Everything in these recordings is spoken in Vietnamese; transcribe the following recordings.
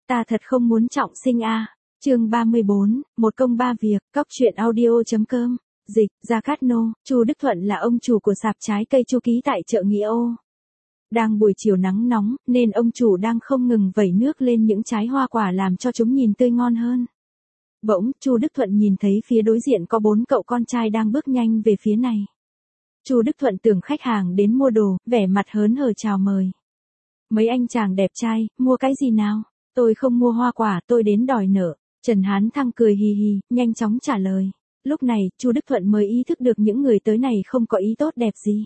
Ta thật không muốn trọng sinh a. Chương 34, một công ba việc, Cóc truyện audio.com. Dịch, Gia Cát Nô, Chu Đức Thuận là ông chủ của sạp trái cây Chu Ký tại chợ Nghĩa Ô. Đang buổi chiều nắng nóng, nên ông chủ đang không ngừng vẩy nước lên những trái hoa quả làm cho chúng nhìn tươi ngon hơn. Bỗng, Chu Đức Thuận nhìn thấy phía đối diện có 4 cậu con trai đang bước nhanh về phía này. Chu Đức Thuận tưởng khách hàng đến mua đồ, vẻ mặt hớn hở chào mời. Mấy anh chàng đẹp trai, mua cái gì nào? Tôi không mua hoa quả, tôi đến đòi nợ. Trần Hán Thăng cười hì hì, nhanh chóng trả lời. Lúc này, Chu Đức Thuận mới ý thức được những người tới này không có ý tốt đẹp gì.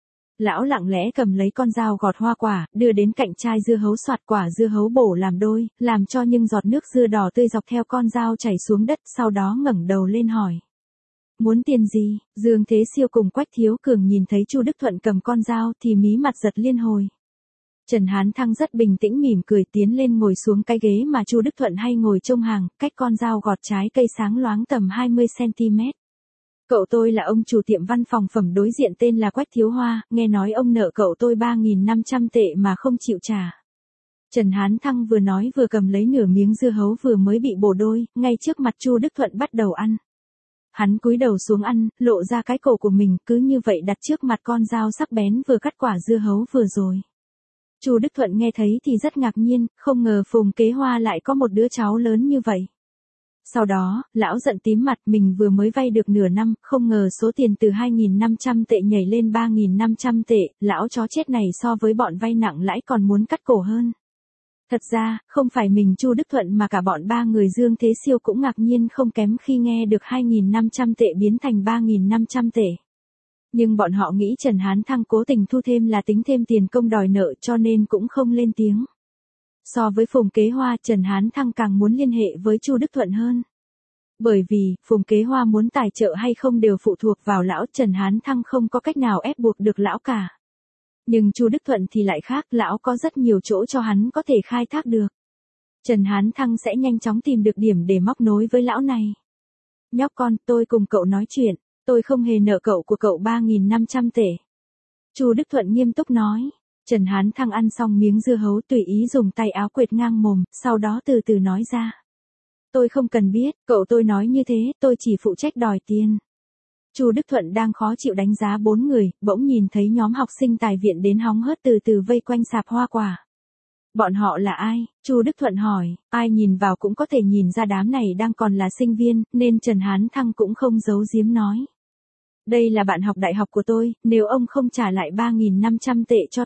Lão lặng lẽ cầm lấy con dao gọt hoa quả, đưa đến cạnh chai dưa hấu soạt quả dưa hấu bổ làm đôi, làm cho những giọt nước dưa đỏ tươi dọc theo con dao chảy xuống đất, sau đó ngẩng đầu lên hỏi. Muốn tiền gì? Dương Thế Siêu cùng Quách Thiếu Cường nhìn thấy Chu Đức Thuận cầm con dao thì mí mặt giật liên hồi. Trần Hán Thăng rất bình tĩnh mỉm cười tiến lên ngồi xuống cái ghế mà Chu Đức Thuận hay ngồi trông hàng, cách con dao gọt trái cây sáng loáng tầm 20cm. Cậu tôi là ông chủ tiệm văn phòng phẩm đối diện tên là Quách Thiếu Hoa, nghe nói ông nợ cậu tôi 3.500 tệ mà không chịu trả. Trần Hán Thăng vừa nói vừa cầm lấy nửa miếng dưa hấu vừa mới bị bổ đôi, ngay trước mặt Chu Đức Thuận bắt đầu ăn. Hắn cúi đầu xuống ăn, lộ ra cái cổ của mình, cứ như vậy đặt trước mặt con dao sắc bén vừa cắt quả dưa hấu vừa rồi. Chu Đức Thuận nghe thấy thì rất ngạc nhiên, không ngờ Phùng Kế Hoa lại có một đứa cháu lớn như vậy. Sau đó, lão giận tím mặt, mình vừa mới vay được nửa năm, không ngờ số tiền từ 2.500 tệ nhảy lên 3.500 tệ, lão chó chết này so với bọn vay nặng lãi còn muốn cắt cổ hơn. Thật ra, không phải mình Chu Đức Thuận mà cả bọn ba người Dương Thế Siêu cũng ngạc nhiên không kém khi nghe được 2.500 tệ biến thành 3.500 tệ. Nhưng bọn họ nghĩ Trần Hán Thăng cố tình thu thêm là tính thêm tiền công đòi nợ cho nên cũng không lên tiếng. So với Phùng Kế Hoa, Trần Hán Thăng càng muốn liên hệ với Chu Đức Thuận hơn. Bởi vì, Phùng Kế Hoa muốn tài trợ hay không đều phụ thuộc vào lão, Trần Hán Thăng không có cách nào ép buộc được lão cả. Nhưng Chu Đức Thuận thì lại khác, lão có rất nhiều chỗ cho hắn có thể khai thác được. Trần Hán Thăng sẽ nhanh chóng tìm được điểm để móc nối với lão này. Nhóc con, tôi cùng cậu nói chuyện, tôi không hề nợ cậu của cậu 3.500 tệ. Chu Đức Thuận nghiêm túc nói. Trần Hán Thăng ăn xong miếng dưa hấu tùy ý dùng tay áo quệt ngang mồm, sau đó từ từ nói ra. Tôi không cần biết, cậu tôi nói như thế, tôi chỉ phụ trách đòi tiền. Chu Đức Thuận đang khó chịu đánh giá 4 người, bỗng nhìn thấy nhóm học sinh tài viện đến hóng hớt từ từ vây quanh sạp hoa quả. Bọn họ là ai? Chu Đức Thuận hỏi, ai nhìn vào cũng có thể nhìn ra đám này đang còn là sinh viên, nên Trần Hán Thăng cũng không giấu giếm nói. Đây là bạn học đại học của tôi, nếu ông không trả lại 3.500 tệ cho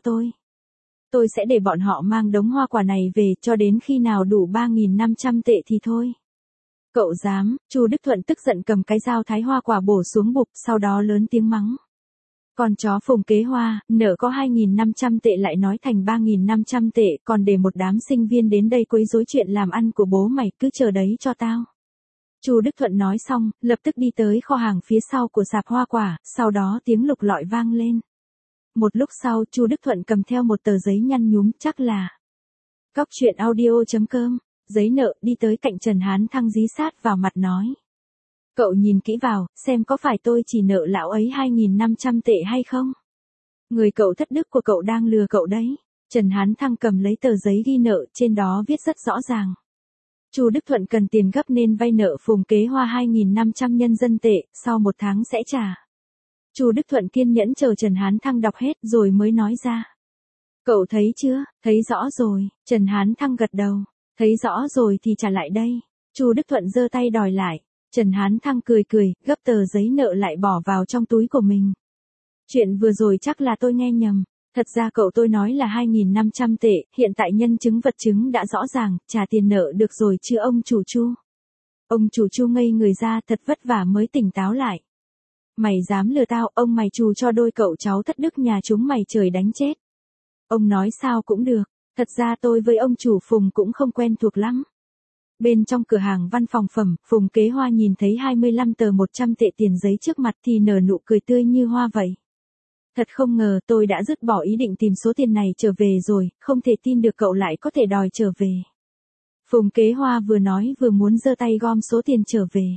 tôi sẽ để bọn họ mang đống hoa quả này về cho đến khi nào đủ 3.500 tệ thì thôi. Cậu dám? Chu Đức Thuận tức giận cầm cái dao thái hoa quả bổ xuống bụp, sau đó lớn tiếng mắng. Con chó Phùng Kế Hoa, nợ có 2.500 tệ lại nói thành 3.500 tệ, còn để một đám sinh viên đến đây quấy rối chuyện làm ăn của bố mày, cứ chờ đấy cho tao. Chu Đức Thuận nói xong, lập tức đi tới kho hàng phía sau của sạp hoa quả, sau đó tiếng lục lọi vang lên. Một lúc sau, Chu Đức Thuận cầm theo một tờ giấy nhăn nhúm, chắc là Cóc truyện audio.com, giấy nợ, đi tới cạnh Trần Hán Thăng dí sát vào mặt nói. Cậu nhìn kỹ vào, xem có phải tôi chỉ nợ lão ấy 2.500 tệ hay không? Người cậu thất đức của cậu đang lừa cậu đấy. Trần Hán Thăng cầm lấy tờ giấy ghi nợ, trên đó viết rất rõ ràng. Chu Đức Thuận cần tiền gấp nên vay nợ Phùng Kế Hoa 2.500 nhân dân tệ, sau 1 tháng sẽ trả. Chu Đức Thuận kiên nhẫn chờ Trần Hán Thăng đọc hết rồi mới nói ra. Cậu thấy chưa? Thấy rõ rồi. Trần Hán Thăng gật đầu. Thấy rõ rồi thì trả lại đây. Chu Đức Thuận giơ tay đòi lại. Trần Hán Thăng cười cười, gấp tờ giấy nợ lại bỏ vào trong túi của mình. Chuyện vừa rồi chắc là tôi nghe nhầm. Thật ra cậu tôi nói là 2.500 tệ, hiện tại nhân chứng vật chứng đã rõ ràng, trả tiền nợ được rồi chứ ông chủ Chu. Ông chủ Chu ngây người ra, thật vất vả mới tỉnh táo lại. Mày dám lừa tao, ông mày trù cho đôi cậu cháu thất đức nhà chúng mày trời đánh chết. Ông nói sao cũng được, thật ra tôi với ông chủ Phùng cũng không quen thuộc lắm. Bên trong cửa hàng văn phòng phẩm, Phùng Kế Hoa nhìn thấy 25 tờ 100 tệ tiền giấy trước mặt thì nở nụ cười tươi như hoa vậy. Thật không ngờ tôi đã dứt bỏ ý định tìm số tiền này trở về rồi, không thể tin được cậu lại có thể đòi trở về. Phùng Kế Hoa vừa nói vừa muốn giơ tay gom số tiền trở về.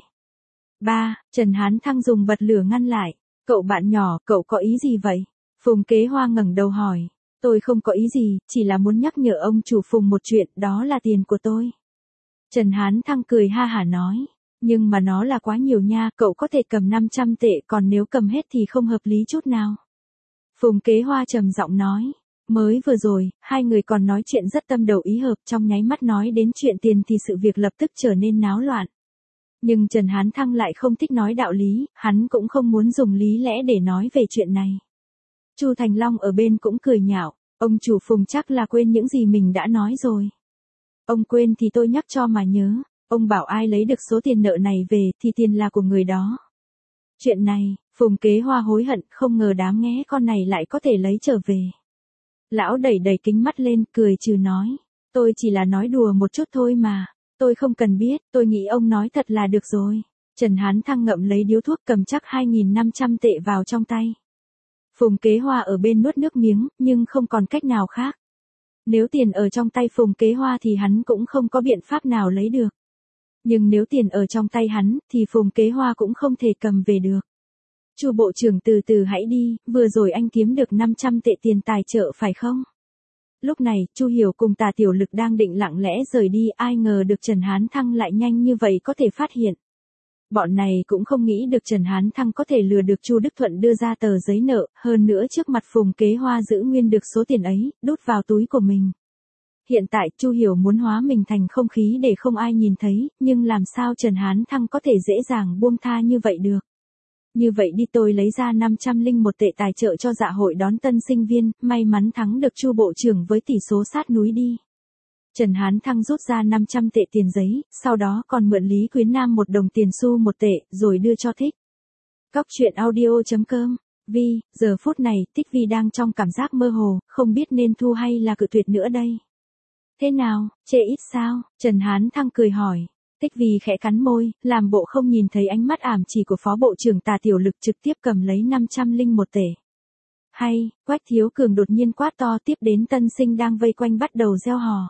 Trần Hán Thăng dùng bật lửa ngăn lại. Cậu bạn nhỏ, cậu có ý gì vậy? Phùng Kế Hoa ngẩng đầu hỏi. Tôi không có ý gì, chỉ là muốn nhắc nhở ông chủ Phùng một chuyện, đó là tiền của tôi. Trần Hán Thăng cười ha hả nói. Nhưng mà nó là quá nhiều nha, cậu có thể cầm 500 tệ, còn nếu cầm hết thì không hợp lý chút nào. Phùng Kế Hoa trầm giọng nói. Mới vừa rồi, hai người còn nói chuyện rất tâm đầu ý hợp, trong nháy mắt nói đến chuyện tiền thì sự việc lập tức trở nên náo loạn. Nhưng Trần Hán Thăng lại không thích nói đạo lý, hắn cũng không muốn dùng lý lẽ để nói về chuyện này. Chu Thành Long ở bên cũng cười nhạo, ông chủ Phùng chắc là quên những gì mình đã nói rồi. Ông quên thì tôi nhắc cho mà nhớ, ông bảo ai lấy được số tiền nợ này về thì tiền là của người đó. Chuyện này, Phùng Kế Hoa hối hận, không ngờ đám nghé con này lại có thể lấy trở về. Lão đẩy đẩy kính mắt lên, cười trừ nói, tôi chỉ là nói đùa một chút thôi mà, tôi không cần biết, tôi nghĩ ông nói thật là được rồi. Trần Hán Thăng ngậm lấy điếu thuốc cầm chắc 2.500 tệ vào trong tay. Phùng Kế Hoa ở bên nuốt nước miếng, nhưng không còn cách nào khác. Nếu tiền ở trong tay Phùng Kế Hoa thì hắn cũng không có biện pháp nào lấy được. Nhưng nếu tiền ở trong tay hắn, thì Phùng Kế Hoa cũng không thể cầm về được. Chu bộ trưởng từ từ hãy đi, vừa rồi anh kiếm được 500 tệ tiền tài trợ phải không? Lúc này, Chu Hiểu cùng Tà Tiểu Lực đang định lặng lẽ rời đi, ai ngờ được Trần Hán Thăng lại nhanh như vậy có thể phát hiện. Bọn này cũng không nghĩ được Trần Hán Thăng có thể lừa được Chu Đức Thuận đưa ra tờ giấy nợ, hơn nữa trước mặt Phùng Kế Hoa giữ nguyên được số tiền ấy, đút vào túi của mình. Hiện tại, Chu Hiểu muốn hóa mình thành không khí để không ai nhìn thấy, nhưng làm sao Trần Hán Thăng có thể dễ dàng buông tha như vậy được. Như vậy đi, tôi lấy ra 501 tệ tài trợ cho dạ hội đón tân sinh viên, may mắn thắng được Chu bộ trưởng với tỷ số sát núi đi. Trần Hán Thăng rút ra 500 tệ tiền giấy, sau đó còn mượn Lý Quyến Nam 1 đồng tiền xu 1 tệ, rồi đưa cho Thích. Cóc truyện audio.com. Vi, giờ phút này, Thích Vi đang trong cảm giác mơ hồ, không biết nên thu hay là cự tuyệt nữa đây. Thế nào, chê ít sao? Trần Hán Thăng cười hỏi. Tích Vi khẽ cắn môi, làm bộ không nhìn thấy ánh mắt ảm chỉ của Phó Bộ trưởng Tà Tiểu Lực, trực tiếp cầm lấy 501 tệ. Hay, Quách Thiếu Cường đột nhiên quát to, tiếp đến tân sinh đang vây quanh bắt đầu reo hò.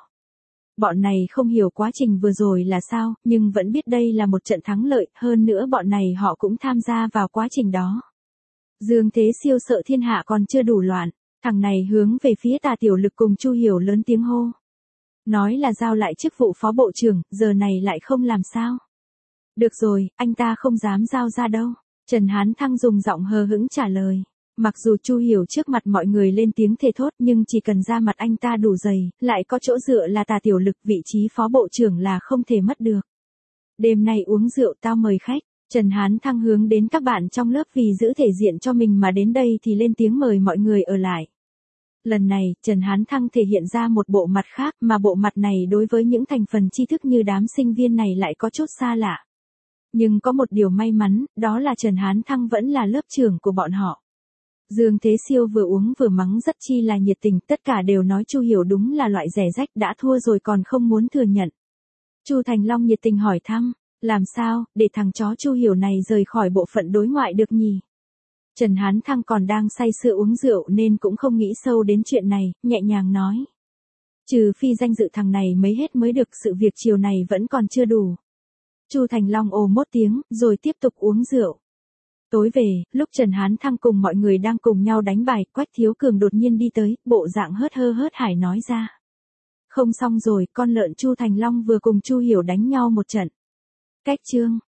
Bọn này không hiểu quá trình vừa rồi là sao, nhưng vẫn biết đây là một trận thắng lợi, hơn nữa bọn này họ cũng tham gia vào quá trình đó. Dương Thế Siêu sợ thiên hạ còn chưa đủ loạn, thằng này hướng về phía Tà Tiểu Lực cùng Chu Hiểu lớn tiếng hô. Nói là giao lại chức vụ phó bộ trưởng, giờ này lại không làm sao. Được rồi, anh ta không dám giao ra đâu. Trần Hán Thăng dùng giọng hờ hững trả lời. Mặc dù Chu Hiểu trước mặt mọi người lên tiếng thề thốt, nhưng chỉ cần ra mặt anh ta đủ dày, lại có chỗ dựa là Tà Tiểu Lực, vị trí phó bộ trưởng là không thể mất được. Đêm nay uống rượu tao mời khách. Trần Hán Thăng hướng đến các bạn trong lớp vì giữ thể diện cho mình mà đến đây thì lên tiếng mời mọi người ở lại. Lần này, Trần Hán Thăng thể hiện ra một bộ mặt khác, mà bộ mặt này đối với những thành phần tri thức như đám sinh viên này lại có chút xa lạ. Nhưng có một điều may mắn, đó là Trần Hán Thăng vẫn là lớp trưởng của bọn họ. Dương Thế Siêu vừa uống vừa mắng rất chi là nhiệt tình, tất cả đều nói Chu Hiểu đúng là loại rẻ rách, đã thua rồi còn không muốn thừa nhận. Chu Thành Long nhiệt tình hỏi thăm, làm sao, để thằng chó Chu Hiểu này rời khỏi bộ phận đối ngoại được nhỉ? Trần Hán Thăng còn đang say sưa uống rượu nên cũng không nghĩ sâu đến chuyện này, nhẹ nhàng nói. Trừ phi danh dự thằng này mấy hết mới được, sự việc chiều này vẫn còn chưa đủ. Chu Thành Long ồ một tiếng, rồi tiếp tục uống rượu. Tối về, lúc Trần Hán Thăng cùng mọi người đang cùng nhau đánh bài, Quách Thiếu Cường đột nhiên đi tới, bộ dạng hớt hải nói ra. Không xong rồi, con lợn Chu Thành Long vừa cùng Chu Hiểu đánh nhau một trận. Cách chương.